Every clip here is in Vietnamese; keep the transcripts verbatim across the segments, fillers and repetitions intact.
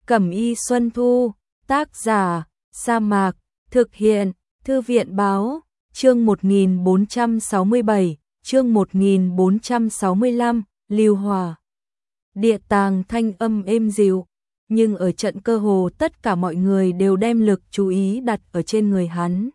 Cẩm y Xuân Thu, tác giả, Sa Mạc, thực hiện, Thư viện báo, chương một nghìn bốn trăm sáu mươi bảy, chương một nghìn bốn trăm sáu mươi lăm, Lưu Hỏa. Địa tàng thanh âm êm dịu, nhưng ở trận cơ hồ tất cả mọi người đều đem lực chú ý đặt ở trên người hắn.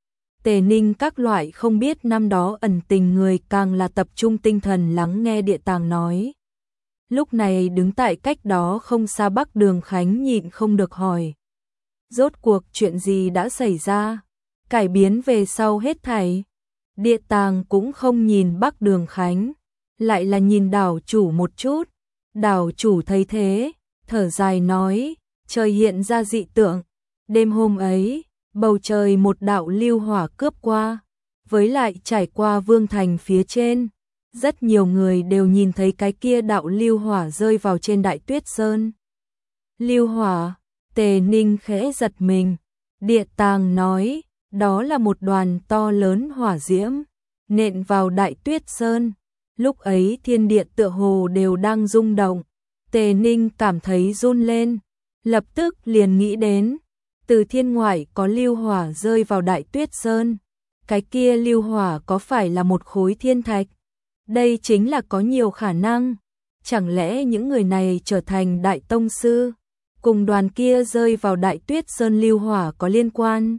Tề Ninh các loại không biết năm đó ẩn tình người càng là tập trung tinh thần lắng nghe địa tàng nói. Lúc này đứng tại cách đó không xa Bắc Đường Khánh nhịn không được hỏi. Rốt cuộc chuyện gì đã xảy ra? Cải biến về sau hết thảy. Địa tàng cũng không nhìn Bắc Đường Khánh, lại là nhìn đảo chủ một chút. Đảo chủ thấy thế, thở dài nói, trời hiện ra dị tượng. Đêm hôm ấy, bầu trời một đạo lưu hỏa cướp qua, với lại trải qua vương thành phía trên. Rất nhiều người đều nhìn thấy cái kia đạo lưu hỏa rơi vào trên Đại Tuyết Sơn. Lưu hỏa, Tề Ninh khẽ giật mình. Địa tàng nói, đó là một đoàn to lớn hỏa diễm, nện vào Đại Tuyết Sơn. Lúc ấy thiên địa tựa hồ đều đang rung động. Tề Ninh cảm thấy run lên, lập tức liền nghĩ đến, từ thiên ngoại có lưu hỏa rơi vào Đại Tuyết Sơn. Cái kia lưu hỏa có phải là một khối thiên thạch? Đây chính là có nhiều khả năng. Chẳng lẽ những người này trở thành đại tông sư, cùng đoàn kia rơi vào Đại Tuyết Sơn lưu hỏa có liên quan?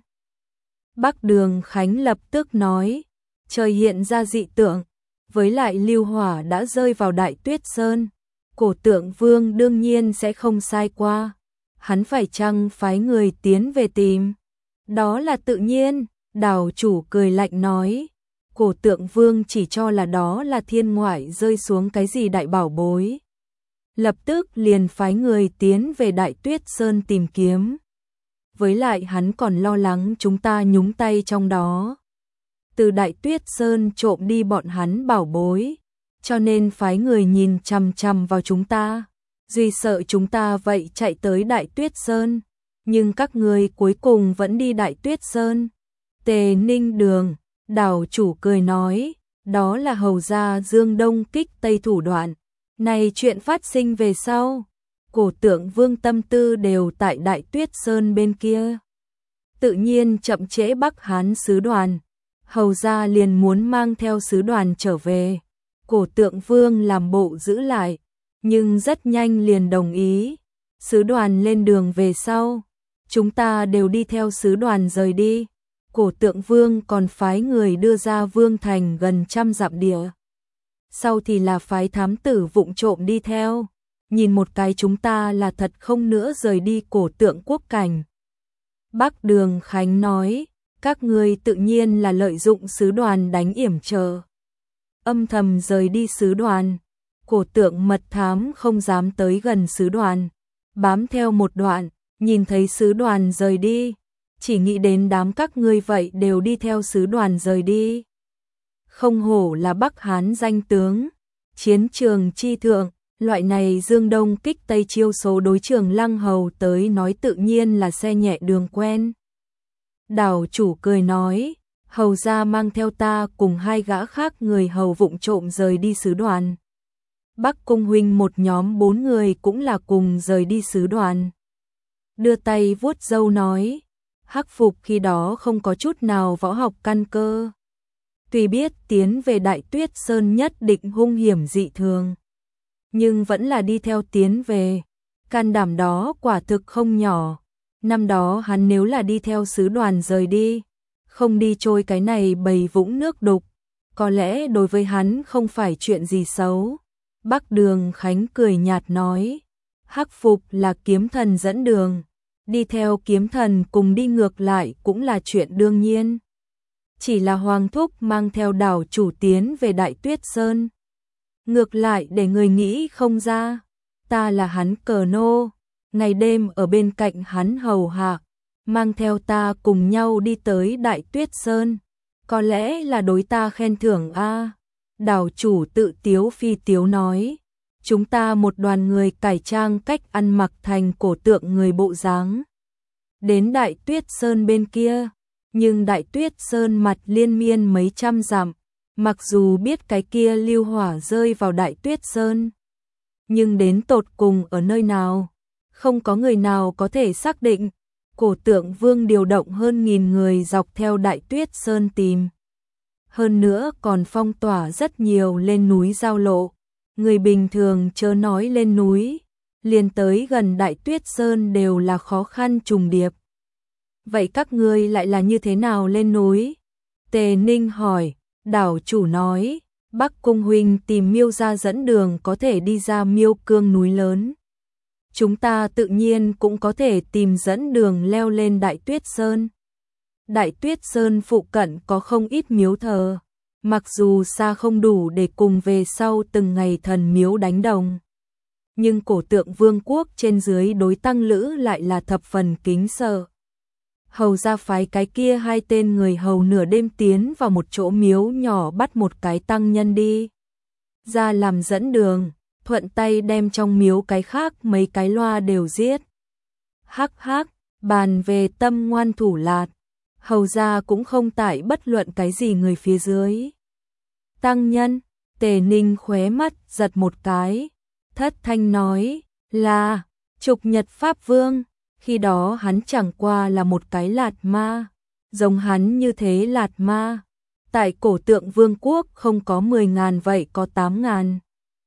Bắc Đường Khánh lập tức nói, trời hiện ra dị tượng, với lại lưu hỏa đã rơi vào Đại Tuyết Sơn. Cổ Tượng Vương đương nhiên sẽ không sai qua. Hắn phải chăng phái người tiến về tìm? Đó là tự nhiên, đảo chủ cười lạnh nói. Cổ Tượng Vương chỉ cho là đó là thiên ngoại rơi xuống cái gì đại bảo bối. Lập tức liền phái người tiến về Đại Tuyết Sơn tìm kiếm. Với lại hắn còn lo lắng chúng ta nhúng tay trong đó. Từ Đại Tuyết Sơn trộm đi bọn hắn bảo bối, cho nên phái người nhìn chằm chằm vào chúng ta. Duy sợ chúng ta vậy chạy tới Đại Tuyết Sơn, nhưng các người cuối cùng vẫn đi Đại Tuyết Sơn. Tề Ninh Đường, đảo chủ cười nói, đó là hầu gia Dương Đông kích Tây thủ đoạn. Này chuyện phát sinh về sau, Cổ Tượng Vương tâm tư đều tại Đại Tuyết Sơn bên kia. Tự nhiên chậm trễ Bắc Hán sứ đoàn, hầu gia liền muốn mang theo sứ đoàn trở về. Cổ Tượng Vương làm bộ giữ lại, nhưng rất nhanh liền đồng ý. Sứ đoàn lên đường về sau, chúng ta đều đi theo sứ đoàn rời đi. Cổ Tượng Vương còn phái người đưa ra vương thành gần trăm dặm địa. Sau thì là phái thám tử vụng trộm đi theo. Nhìn một cái chúng ta là thật không nữa rời đi Cổ Tượng quốc cảnh. Bắc Đường Khánh nói, các ngươi tự nhiên là lợi dụng sứ đoàn đánh yểm trợ. Âm thầm rời đi sứ đoàn. Cổ Tượng mật thám không dám tới gần sứ đoàn. Bám theo một đoạn, nhìn thấy sứ đoàn rời đi. Chỉ nghĩ đến đám các ngươi vậy đều đi theo sứ đoàn rời đi. Không hổ là Bắc Hán danh tướng. Chiến trường chi thượng, loại này Dương Đông kích Tây chiêu số đối Trường Lăng hầu tới nói tự nhiên là xe nhẹ đường quen. Đảo chủ cười nói, hầu gia mang theo ta cùng hai gã khác người hầu vụng trộm rời đi sứ đoàn. Bắc Cung huynh một nhóm bốn người cũng là cùng rời đi sứ đoàn. Đưa tay vuốt râu nói, Hắc Phục khi đó không có chút nào võ học căn cơ. Tuy biết tiến về Đại Tuyết Sơn nhất định hung hiểm dị thường, nhưng vẫn là đi theo tiến về. Can đảm đó quả thực không nhỏ. Năm đó hắn nếu là đi theo sứ đoàn rời đi, không đi trôi cái này bầy vũng nước đục, có lẽ đối với hắn không phải chuyện gì xấu. Bắc Đường Khánh cười nhạt nói, Hắc Phục là kiếm thần dẫn đường, đi theo kiếm thần cùng đi ngược lại cũng là chuyện đương nhiên. Chỉ là Hoàng Thúc mang theo đảo chủ tiến về Đại Tuyết Sơn. Ngược lại để người nghĩ không ra, ta là hắn cờ nô, ngày đêm ở bên cạnh hắn hầu hạ, mang theo ta cùng nhau đi tới Đại Tuyết Sơn. Có lẽ là đối ta khen thưởng a. À. Đảo chủ tự tiếu phi tiếu nói, chúng ta một đoàn người cải trang cách ăn mặc thành cổ tượng người bộ dáng. Đến Đại Tuyết Sơn bên kia, nhưng Đại Tuyết Sơn mặt liên miên mấy trăm dặm, mặc dù biết cái kia lưu hỏa rơi vào Đại Tuyết Sơn, nhưng đến tột cùng ở nơi nào, Không có người nào có thể xác định. Cổ Tượng Vương điều động hơn nghìn người dọc theo Đại Tuyết Sơn tìm. Hơn nữa còn phong tỏa rất nhiều lên núi giao lộ. Người bình thường chớ nói lên núi, liền tới gần Đại Tuyết Sơn đều là khó khăn trùng điệp. Vậy các ngươi lại là như thế nào lên núi? Tề Ninh hỏi. Đảo chủ nói, Bắc Cung huynh tìm Miêu gia dẫn đường có thể đi ra Miêu Cương núi lớn. Chúng ta tự nhiên cũng có thể tìm dẫn đường leo lên Đại Tuyết Sơn. Đại Tuyết Sơn phụ cận có không ít miếu thờ, mặc dù xa không đủ để cùng về sau từng ngày thần miếu đánh đồng. Nhưng Cổ Tượng Vương quốc trên dưới đối Tăng Lữ lại là thập phần kính sợ. Hầu ra phái cái kia hai tên người hầu nửa đêm tiến vào một chỗ miếu nhỏ bắt một cái tăng nhân đi ra làm dẫn đường, thuận tay đem trong miếu cái khác mấy cái loa đều giết. Hắc hắc, bàn về tâm ngoan thủ lạt, hầu ra cũng không tải bất luận cái gì người phía dưới. Tăng nhân, Tề Ninh khóe mắt giật một cái, thất thanh nói là Trục Nhật Pháp Vương. Khi đó hắn chẳng qua là một cái lạt ma, giống hắn như thế lạt ma. Tại Cổ Tượng Vương quốc không có mười ngàn vậy có tám ngàn.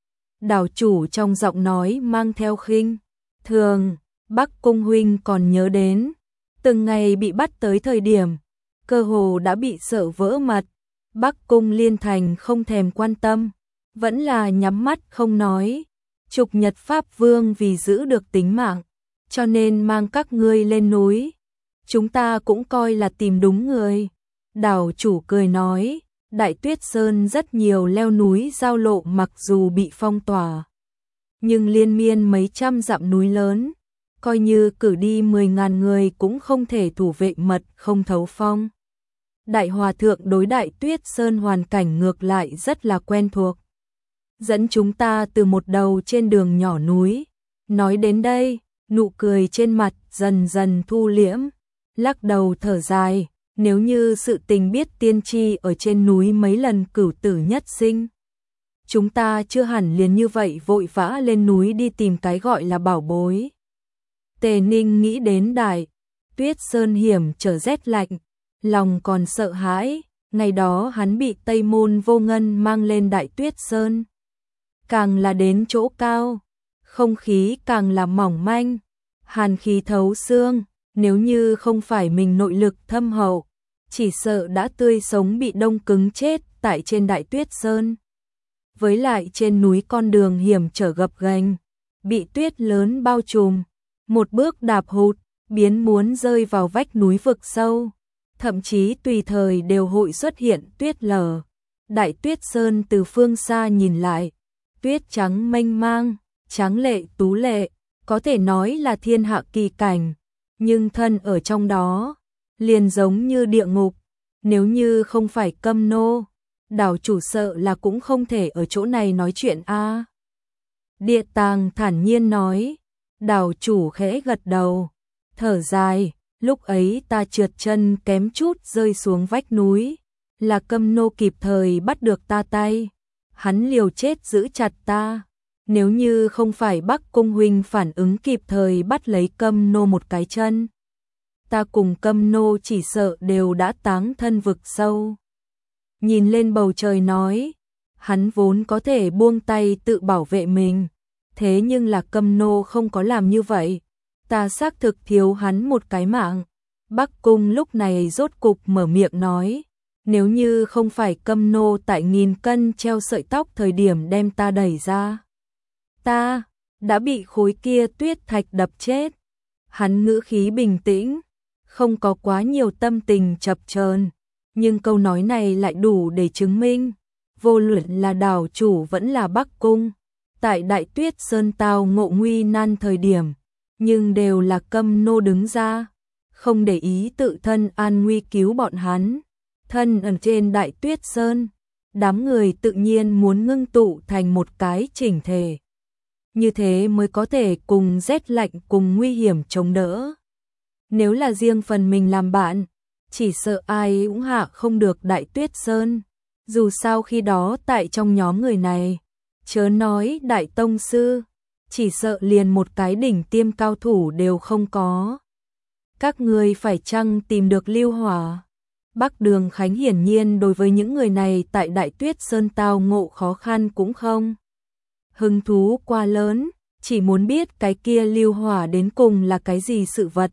Đảo chủ trong giọng nói mang theo khinh thường. Bắc Cung huynh còn nhớ đến, từng ngày bị bắt tới thời điểm, cơ hồ đã bị sợ vỡ mặt. Bắc Cung Liên Thành không thèm quan tâm, vẫn là nhắm mắt không nói. Trục Nhật Pháp Vương vì giữ được tính mạng, cho nên mang các ngươi lên núi. Chúng ta cũng coi là tìm đúng người. Đảo chủ cười nói, Đại Tuyết Sơn rất nhiều leo núi giao lộ mặc dù bị phong tỏa, nhưng liên miên mấy trăm dặm núi lớn, coi như cử đi mười ngàn người cũng không thể thủ vệ mật không thấu phong. Đại Hòa Thượng đối Đại Tuyết Sơn hoàn cảnh ngược lại rất là quen thuộc. Dẫn chúng ta từ một đầu trên đường nhỏ núi. Nói đến đây, nụ cười trên mặt dần dần thu liễm, lắc đầu thở dài, nếu như sự tình biết tiên tri ở trên núi mấy lần cửu tử nhất sinh. Chúng ta chưa hẳn liền như vậy vội vã lên núi đi tìm cái gọi là bảo bối. Tề Ninh nghĩ đến Đại Tuyết Sơn hiểm trở rét lạnh, lòng còn sợ hãi, ngày đó hắn bị Tây Môn Vô Ngân mang lên Đại Tuyết Sơn. Càng là đến chỗ cao, không khí càng là mỏng manh, hàn khí thấu xương, nếu như không phải mình nội lực thâm hậu, chỉ sợ đã tươi sống bị đông cứng chết tại trên Đại Tuyết Sơn. Với lại trên núi con đường hiểm trở gập ghềnh, bị tuyết lớn bao trùm, một bước đạp hụt, biến muốn rơi vào vách núi vực sâu, thậm chí tùy thời đều hội xuất hiện tuyết lở. Đại Tuyết Sơn từ phương xa nhìn lại, tuyết trắng mênh mang, tráng lệ tú lệ, có thể nói là thiên hạ kỳ cảnh, nhưng thân ở trong đó, liền giống như địa ngục. Nếu như không phải Câm Nô, đảo chủ sợ là cũng không thể ở chỗ này nói chuyện a. À. Địa Tàng thản nhiên nói, đảo chủ khẽ gật đầu, thở dài, lúc ấy ta trượt chân kém chút rơi xuống vách núi, là Câm Nô kịp thời bắt được ta tay, hắn liều chết giữ chặt ta. Nếu như không phải Bắc Cung huynh phản ứng kịp thời bắt lấy Câm Nô một cái chân, ta cùng Câm Nô chỉ sợ đều đã táng thân vực sâu. Nhìn lên bầu trời nói, hắn vốn có thể buông tay tự bảo vệ mình, thế nhưng là Câm Nô không có làm như vậy, ta xác thực thiếu hắn một cái mạng. Bắc Cung lúc này rốt cục mở miệng nói, nếu như không phải Câm Nô tại nghìn cân treo sợi tóc thời điểm đem ta đẩy ra, ta đã bị khối kia tuyết thạch đập chết. Hắn ngữ khí bình tĩnh, không có quá nhiều tâm tình chập chờn, nhưng câu nói này lại đủ để chứng minh, vô luận là đảo chủ vẫn là Bắc Cung, tại Đại Tuyết Sơn tao ngộ nguy nan thời điểm, nhưng đều là Câm Nô đứng ra, không để ý tự thân an nguy cứu bọn hắn. Thân ở trên Đại Tuyết Sơn, đám người tự nhiên muốn ngưng tụ thành một cái chỉnh thể, như thế mới có thể cùng rét lạnh cùng nguy hiểm chống đỡ. Nếu là riêng phần mình làm bạn, chỉ sợ ai cũng hạ không được Đại Tuyết Sơn. Dù sao khi đó tại trong nhóm người này, chớ nói Đại Tông Sư, chỉ sợ liền một cái đỉnh tiêm cao thủ đều không có. Các ngươi phải chăng tìm được Lưu Hỏa? Bắc Đường Khánh hiển nhiên đối với những người này tại Đại Tuyết Sơn tao ngộ khó khăn cũng không hứng thú quá lớn, chỉ muốn biết cái kia Lưu Hỏa đến cùng là cái gì sự vật.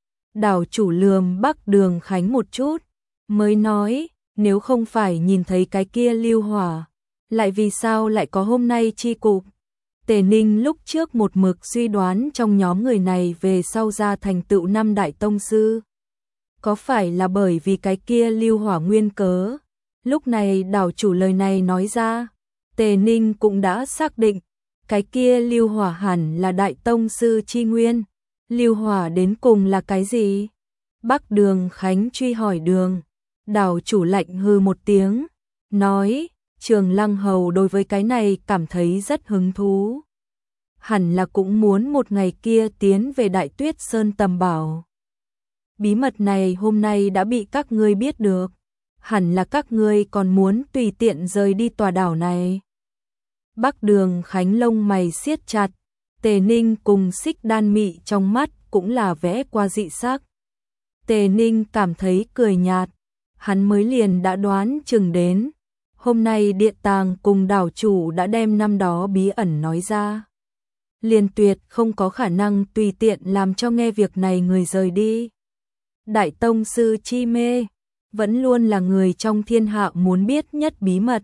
Đảo chủ lườm Bắc Đường Khánh một chút, mới nói, nếu không phải nhìn thấy cái kia Lưu Hỏa, lại vì sao lại có hôm nay chi cục? Tề Ninh lúc trước một mực suy đoán trong nhóm người này về sau ra thành tựu năm đại tông sư. Có phải là bởi vì cái kia Lưu Hỏa nguyên cớ? Lúc này đảo chủ lời này nói ra, Tề Ninh cũng đã xác định, cái kia Lưu Hỏa hẳn là đại tông sư chi nguyên. Lưu Hỏa đến cùng là cái gì? Bắc Đường Khánh truy hỏi đường. Đảo chủ lạnh hư một tiếng, nói, Trường Lăng Hầu đối với cái này cảm thấy rất hứng thú. Hẳn là cũng muốn một ngày kia tiến về Đại Tuyết Sơn tầm bảo. Bí mật này hôm nay đã bị các ngươi biết được, hẳn là các ngươi còn muốn tùy tiện rời đi tòa đảo này. Bắc Đường Khánh lông mày siết chặt, Tề Ninh cùng Xích Đan Mị trong mắt cũng là vẽ qua dị sắc. Tề Ninh cảm thấy cười nhạt, hắn mới liền đã đoán chừng đến. Hôm nay điện tàng cùng đảo chủ đã đem năm đó bí ẩn nói ra. Liền tuyệt không có khả năng tùy tiện làm cho nghe việc này người rời đi. Đại tông sư chi mê, vẫn luôn là người trong thiên hạ muốn biết nhất bí mật.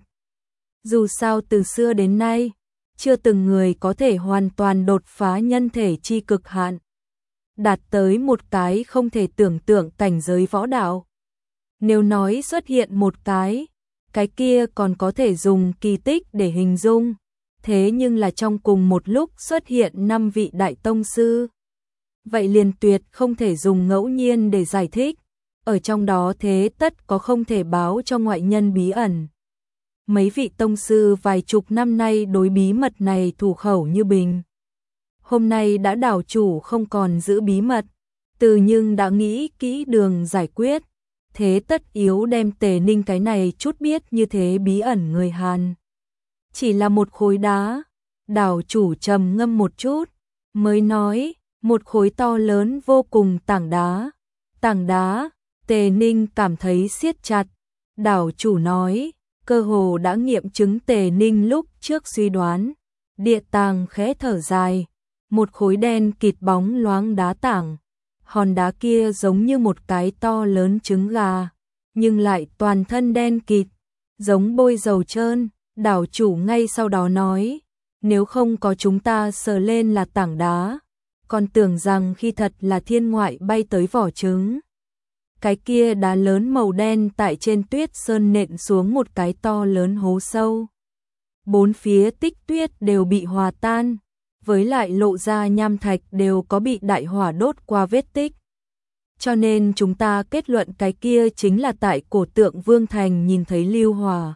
Dù sao từ xưa đến nay, chưa từng người có thể hoàn toàn đột phá nhân thể chi cực hạn, đạt tới một cái không thể tưởng tượng cảnh giới võ đạo. Nếu nói xuất hiện một cái, cái kia còn có thể dùng kỳ tích để hình dung, thế nhưng là trong cùng một lúc xuất hiện năm vị đại tông sư. Vậy liền tuyệt không thể dùng ngẫu nhiên để giải thích, ở trong đó thế tất có không thể báo cho ngoại nhân bí ẩn. Mấy vị tông sư vài chục năm nay đối bí mật này thủ khẩu như bình. Hôm nay đã đảo chủ không còn giữ bí mật, từ nhưng đã nghĩ kỹ đường giải quyết, thế tất yếu đem Tề Ninh cái này chút biết như thế bí ẩn người Hàn. Chỉ là một khối đá, đảo chủ trầm ngâm một chút, mới nói, một khối to lớn vô cùng tảng đá. Tảng đá, Tề Ninh cảm thấy siết chặt, đảo chủ nói, cơ hồ đã nghiệm chứng Tề Ninh lúc trước suy đoán. Địa tàng khẽ thở dài, một khối đen kịt bóng loáng đá tảng. Hòn đá kia giống như một cái to lớn trứng gà, nhưng lại toàn thân đen kịt, giống bôi dầu trơn. Đảo chủ ngay sau đó nói, nếu không có chúng ta sờ lên là tảng đá, còn tưởng rằng khi thật là thiên ngoại bay tới vỏ trứng. Cái kia đá lớn màu đen tại trên tuyết sơn nện xuống một cái to lớn hố sâu. Bốn phía tích tuyết đều bị hòa tan, với lại lộ ra nham thạch đều có bị đại hỏa đốt qua vết tích. Cho nên chúng ta kết luận cái kia chính là tại cổ tượng Vương Thành nhìn thấy Lưu Hỏa.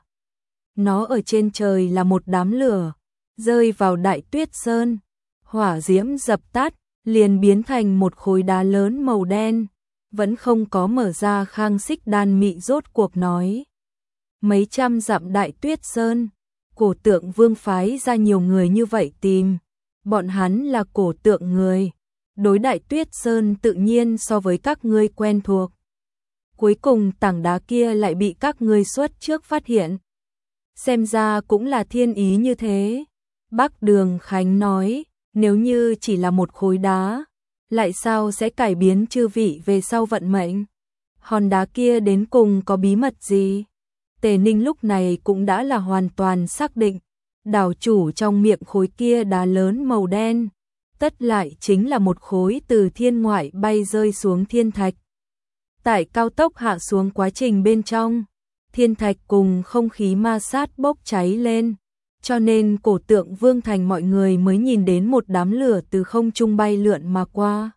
Nó ở trên trời là một đám lửa, rơi vào Đại Tuyết Sơn, hỏa diễm dập tắt, liền biến thành một khối đá lớn màu đen, vẫn không có mở ra. Khang Xích Đan Mị rốt cuộc nói, mấy trăm dặm Đại Tuyết Sơn, cổ tượng Vương phái ra nhiều người như vậy tìm, bọn hắn là cổ tượng người, đối Đại Tuyết Sơn tự nhiên so với các ngươi quen thuộc. Cuối cùng tảng đá kia lại bị các ngươi xuất trước phát hiện. Xem ra cũng là thiên ý như thế. Bắc Đường Khánh nói, nếu như chỉ là một khối đá, lại sao sẽ cải biến chư vị về sau vận mệnh? Hòn đá kia đến cùng có bí mật gì? Tề Ninh lúc này cũng đã là hoàn toàn xác định, đảo chủ trong miệng khối kia đá lớn màu đen, tất lại chính là một khối từ thiên ngoại bay rơi xuống thiên thạch. Tại cao tốc hạ xuống quá trình bên trong, thiên thạch cùng không khí ma sát bốc cháy lên, cho nên cổ tượng Vương Thành mọi người mới nhìn đến một đám lửa từ không trung bay lượn mà qua,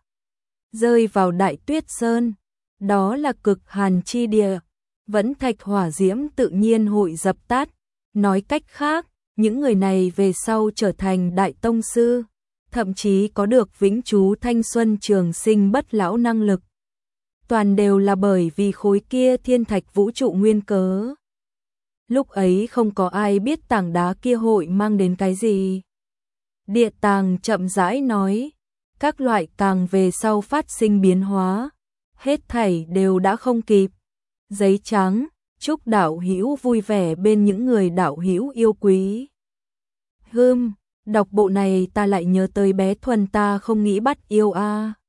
rơi vào Đại Tuyết Sơn. Đó là cực hàn chi địa, vẫn thạch hỏa diễm tự nhiên hội dập tắt. Nói cách khác, những người này về sau trở thành đại tông sư, thậm chí có được vĩnh trú thanh xuân trường sinh bất lão năng lực. Toàn đều là bởi vì khối kia thiên thạch vũ trụ nguyên cớ. Lúc ấy không có ai biết tảng đá kia hội mang đến cái gì. Địa tàng chậm rãi nói, các loại tàng về sau phát sinh biến hóa, hết thảy đều đã không kịp. Giấy trắng, chúc đạo hữu vui vẻ bên những người đạo hữu yêu quý. Hừm, đọc bộ này ta lại nhớ tới bé Thuần ta không nghĩ bắt yêu a.